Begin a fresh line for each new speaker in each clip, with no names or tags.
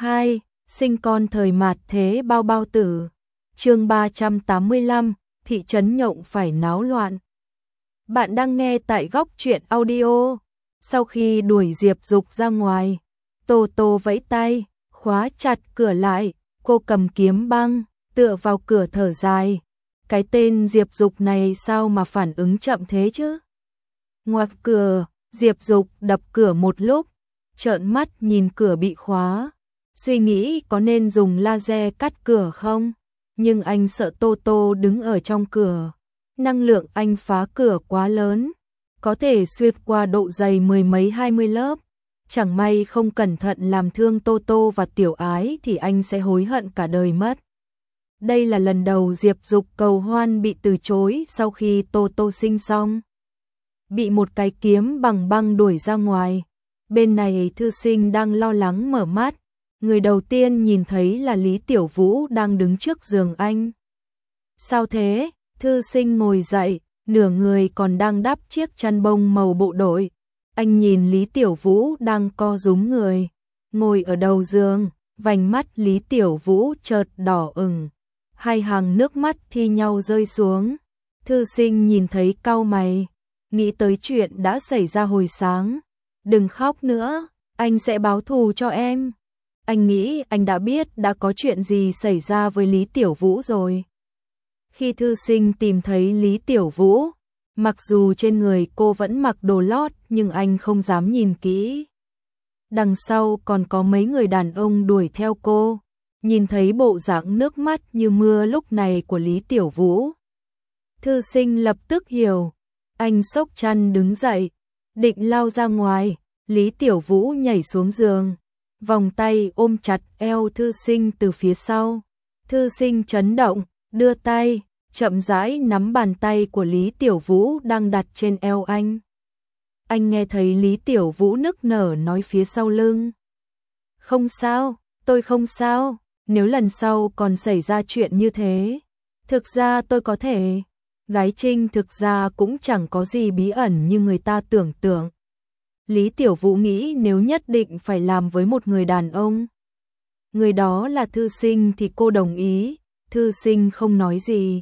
2. Sinh con thời mạt thế bao bao tử. Chương 385, thị trấn Nhộng phải náo loạn. Bạn đang nghe tại Góc Truyện Audio. Sau khi đuổi Diệp Dục ra ngoài, Tô Tô vẫy tay, khóa chặt cửa lại, cô cầm kiếm băng, tựa vào cửa thở dài. Cái tên Diệp Dục này sao mà phản ứng chậm thế chứ? Ngoặc cửa, Diệp Dục đập cửa một lúc, trợn mắt nhìn cửa bị khóa, suy nghĩ có nên dùng laser cắt cửa không? Nhưng anh sợ Tô Tô đứng ở trong cửa. Năng lượng anh phá cửa quá lớn, có thể xuyên qua độ dày mười mấy 20 lớp. Chẳng may không cẩn thận làm thương Tô Tô và Tiểu Ái thì anh sẽ hối hận cả đời mất. Đây là lần đầu Diệp Dục cầu hoan bị từ chối sau khi Tô Tô sinh xong. Bị một cái kiếm bằng băng đuổi ra ngoài. Bên này thư sinh đang lo lắng mở mắt. Người đầu tiên nhìn thấy là Lý Tiểu Vũ đang đứng trước giường anh. Sao thế? Thư sinh ngồi dậy, nửa người còn đang đắp chiếc chăn bông màu bộ đội. Anh nhìn Lý Tiểu Vũ đang co rúm người, ngồi ở đầu giường, vành mắt Lý Tiểu Vũ chợt đỏ ửng, hai hàng nước mắt thi nhau rơi xuống. Thư sinh nhìn thấy cau mày, nghĩ tới chuyện đã xảy ra hồi sáng. Đừng khóc nữa, anh sẽ báo thù cho em. Anh nghĩ anh đã biết đã có chuyện gì xảy ra với Lý Tiểu Vũ rồi. Khi thư sinh tìm thấy Lý Tiểu Vũ, mặc dù trên người cô vẫn mặc đồ lót nhưng anh không dám nhìn kỹ. Đằng sau còn có mấy người đàn ông đuổi theo cô, nhìn thấy bộ dạng nước mắt như mưa lúc này của Lý Tiểu Vũ. Thư sinh lập tức hiểu, anh xốc chăn đứng dậy, định lao ra ngoài, Lý Tiểu Vũ nhảy xuống giường, vòng tay ôm chặt eo thư sinh từ phía sau. Thư sinh chấn động, đưa tay, chậm rãi nắm bàn tay của Lý Tiểu Vũ đang đặt trên eo anh. Anh nghe thấy Lý Tiểu Vũ nức nở nói phía sau lưng. Không sao, tôi không sao, nếu lần sau còn xảy ra chuyện như thế, thực ra tôi có thể. Gái Trinh thực ra cũng chẳng có gì bí ẩn như người ta tưởng tượng. Lý Tiểu Vũ nghĩ nếu nhất định phải làm với một người đàn ông, người đó là thư sinh thì cô đồng ý. Thư sinh không nói gì.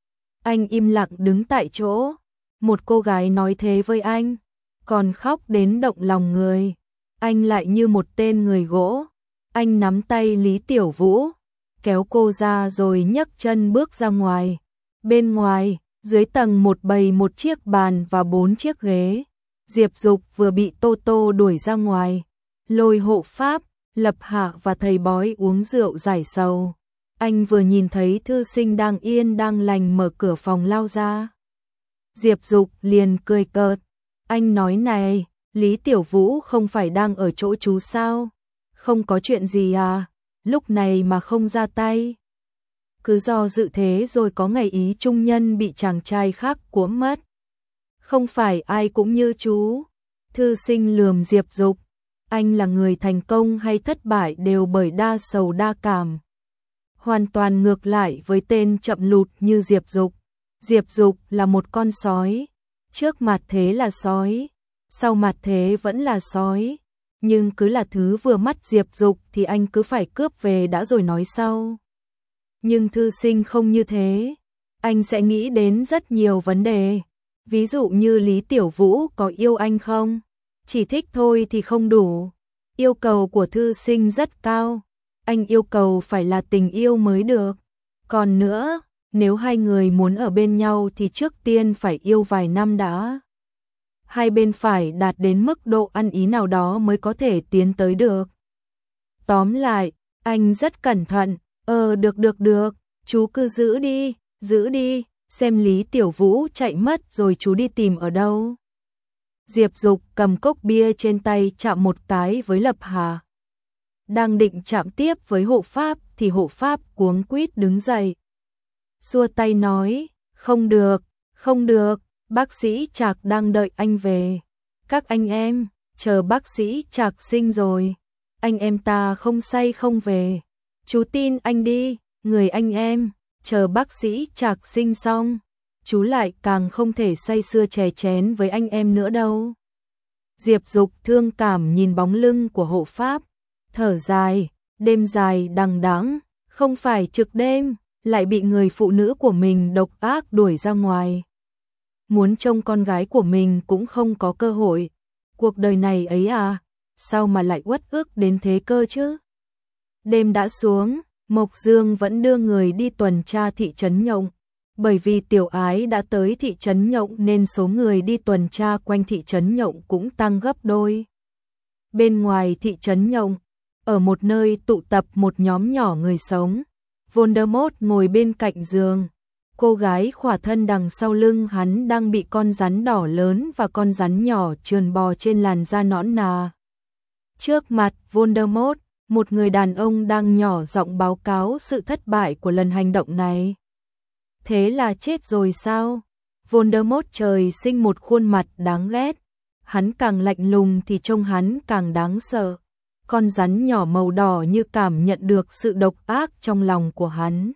Anh im lặng đứng tại chỗ. Một cô gái nói thế với anh, còn khóc đến động lòng người. Anh lại như một tên người gỗ. Anh nắm tay Lý Tiểu Vũ, kéo cô ra rồi nhấc chân bước ra ngoài. Bên ngoài, dưới tầng một bày một chiếc bàn và 4 chiếc ghế. Diệp Dục vừa bị Tô Tô đuổi ra ngoài. Lôi hộ pháp, Lập Hạ và thầy bói uống rượu giải sầu. Anh vừa nhìn thấy thư sinh đang yên đang lành mở cửa phòng lao ra. Diệp Dục liền cười cợt. Anh nói này, Lý Tiểu Vũ không phải đang ở chỗ chú sao? Không có chuyện gì à? Lúc này mà không ra tay. Cứ do dự thế rồi có ngày ý trung nhân bị chàng trai khác cuỗm mất. Không phải ai cũng như chú. Thư sinh lườm Diệp Dục. Anh là người thành công hay thất bại đều bởi đa sầu đa cảm. Hoàn toàn ngược lại với tên chậm lụt như Diệp Dục. Diệp Dục là một con sói. Trước mặt thế là sói, sau mặt thế vẫn là sói. Nhưng cứ là thứ vừa mắt Diệp Dục thì anh cứ phải cướp về đã rồi nói sau. Nhưng thư sinh không như thế. Anh sẽ nghĩ đến rất nhiều vấn đề. Ví dụ như Lý Tiểu Vũ có yêu anh không? Chỉ thích thôi thì không đủ. Yêu cầu của thư sinh rất cao. Anh yêu cầu phải là tình yêu mới được. Còn nữa, nếu hai người muốn ở bên nhau thì trước tiên phải yêu vài năm đã. Hai bên phải đạt đến mức độ ăn ý nào đó mới có thể tiến tới được. Tóm lại, anh rất cẩn thận. Được, chú cứ giữ đi, xem Lý Tiểu Vũ chạy mất rồi chú đi tìm ở đâu. Diệp Dục cầm cốc bia trên tay chạm một cái với Lập Hà. Đang định chạm tiếp với hộ pháp thì hộ pháp cuống quýt đứng dậy. Xua tay nói, không được, bác sĩ Trạc đang đợi anh về. Các anh em, chờ bác sĩ Trạc sinh rồi. Anh em ta không say không về. Chú tin anh đi, người anh em, chờ bác sĩ Trạc sinh xong. Chú lại càng không thể say sưa chè chén với anh em nữa đâu. Diệp Dục thương cảm nhìn bóng lưng của hộ pháp, thở dài, Đêm dài đằng đẵng, không phải trực đêm, lại bị người phụ nữ của mình độc ác đuổi ra ngoài. Muốn trông con gái của mình cũng không có cơ hội. Cuộc đời này ấy à, sao mà lại uất ức đến thế cơ chứ? Đêm đã xuống, Mộc Dương vẫn đưa người đi tuần tra thị trấn Nhộng. Bởi vì Tiểu Ái đã tới thị trấn Nhộng nên số người đi tuần tra quanh thị trấn Nhộng cũng tăng gấp đôi. Bên ngoài thị trấn Nhộng, ở một nơi tụ tập một nhóm nhỏ người sống, Voldemort ngồi bên cạnh giường. Cô gái khỏa thân đằng sau lưng hắn đang bị con rắn đỏ lớn và con rắn nhỏ trườn bò trên làn da nõn nà. Trước mặt Voldemort, một người đàn ông đang nhỏ giọng báo cáo sự thất bại của lần hành động này. Thế là chết rồi sao? Voldemort trời sinh một khuôn mặt đáng ghét. Hắn càng lạnh lùng thì trông hắn càng đáng sợ. Con rắn nhỏ màu đỏ như cảm nhận được sự độc ác trong lòng của hắn.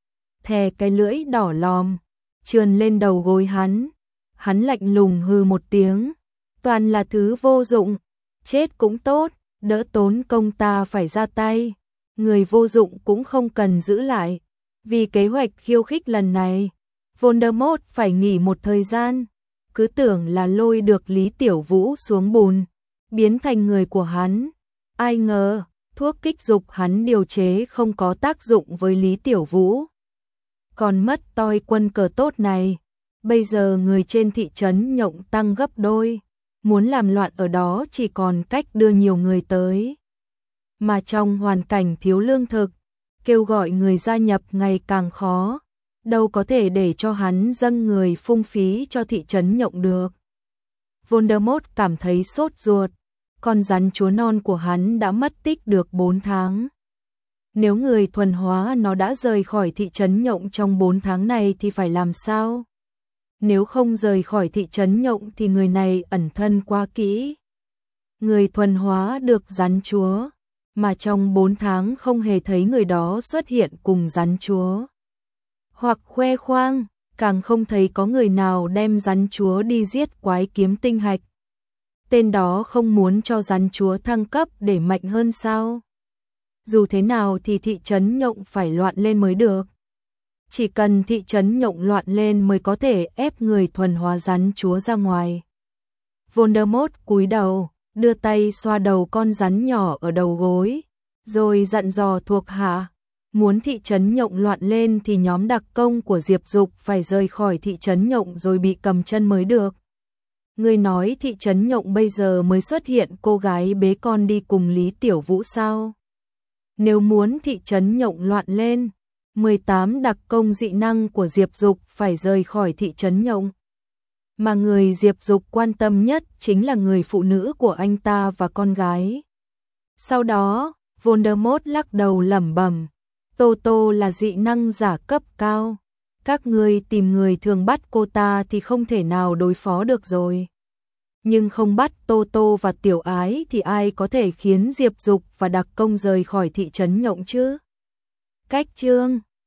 Thè cái lưỡi đỏ lòm, trườn lên đầu gối hắn. Hắn lạnh lùng hừ một tiếng. Toàn là thứ vô dụng. Chết cũng tốt, đỡ tốn công ta phải ra tay. Người vô dụng cũng không cần giữ lại. Vì kế hoạch khiêu khích lần này, Voldemort phải nghỉ một thời gian. Cứ tưởng là lôi được Lý Tiểu Vũ xuống bùn, biến thành người của hắn. Ai ngờ, thuốc kích dục hắn điều chế không có tác dụng với Lý Tiểu Vũ. Còn mất toi quân cờ tốt này, bây giờ người trên thị trấn Nhộng tăng gấp đôi. Muốn làm loạn ở đó chỉ còn cách đưa nhiều người tới. Mà trong hoàn cảnh thiếu lương thực, kêu gọi người gia nhập ngày càng khó, đâu có thể để cho hắn dâng người phung phí cho thị trấn Nhộng được. Voldemort cảm thấy sốt ruột, con rắn chúa non của hắn đã mất tích được 4 tháng. Nếu người thuần hóa nó đã rời khỏi thị trấn Nhộng trong 4 tháng này thì phải làm sao? Nếu không rời khỏi thị trấn Nhộng thì người này ẩn thân quá kỹ. Người thuần hóa được rắn chúa, mà trong 4 tháng không hề thấy người đó xuất hiện cùng rắn chúa. Hoặc khoe khoang, càng không thấy có người nào đem rắn chúa đi giết quái kiếm tinh hạch. Tên đó không muốn cho rắn chúa thăng cấp để mạnh hơn sao? Dù thế nào thì thị trấn Nhộng phải loạn lên mới được. Chỉ cần thị trấn Nhộng loạn lên mới có thể ép người thuần hóa rắn chúa ra ngoài. Voldemort cúi đầu, đưa tay xoa đầu con rắn nhỏ ở đầu gối, rồi dặn dò thuộc hạ. Muốn thị trấn Nhộng loạn lên thì nhóm đặc công của Diệp Dục phải rời khỏi thị trấn Nhộng rồi bị cầm chân mới được. Người nói thị trấn Nhộng bây giờ mới xuất hiện cô gái bế con đi cùng Lý Tiểu Vũ sao? Nếu muốn thị trấn Nhộng loạn lên, 18 đặc công dị năng của Diệp Dục phải rời khỏi thị trấn Nhộng. Mà người Diệp Dục quan tâm nhất chính là người phụ nữ của anh ta và con gái. Sau đó, Voldemort lắc đầu lẩm bẩm, Toto là dị năng giả cấp cao. Các ngươi tìm người thường bắt cô ta thì không thể nào đối phó được rồi. Nhưng không bắt Toto và Tiểu Ái thì ai có thể khiến Diệp Dục và đặc công rời khỏi thị trấn Nhộng chứ? Cách chương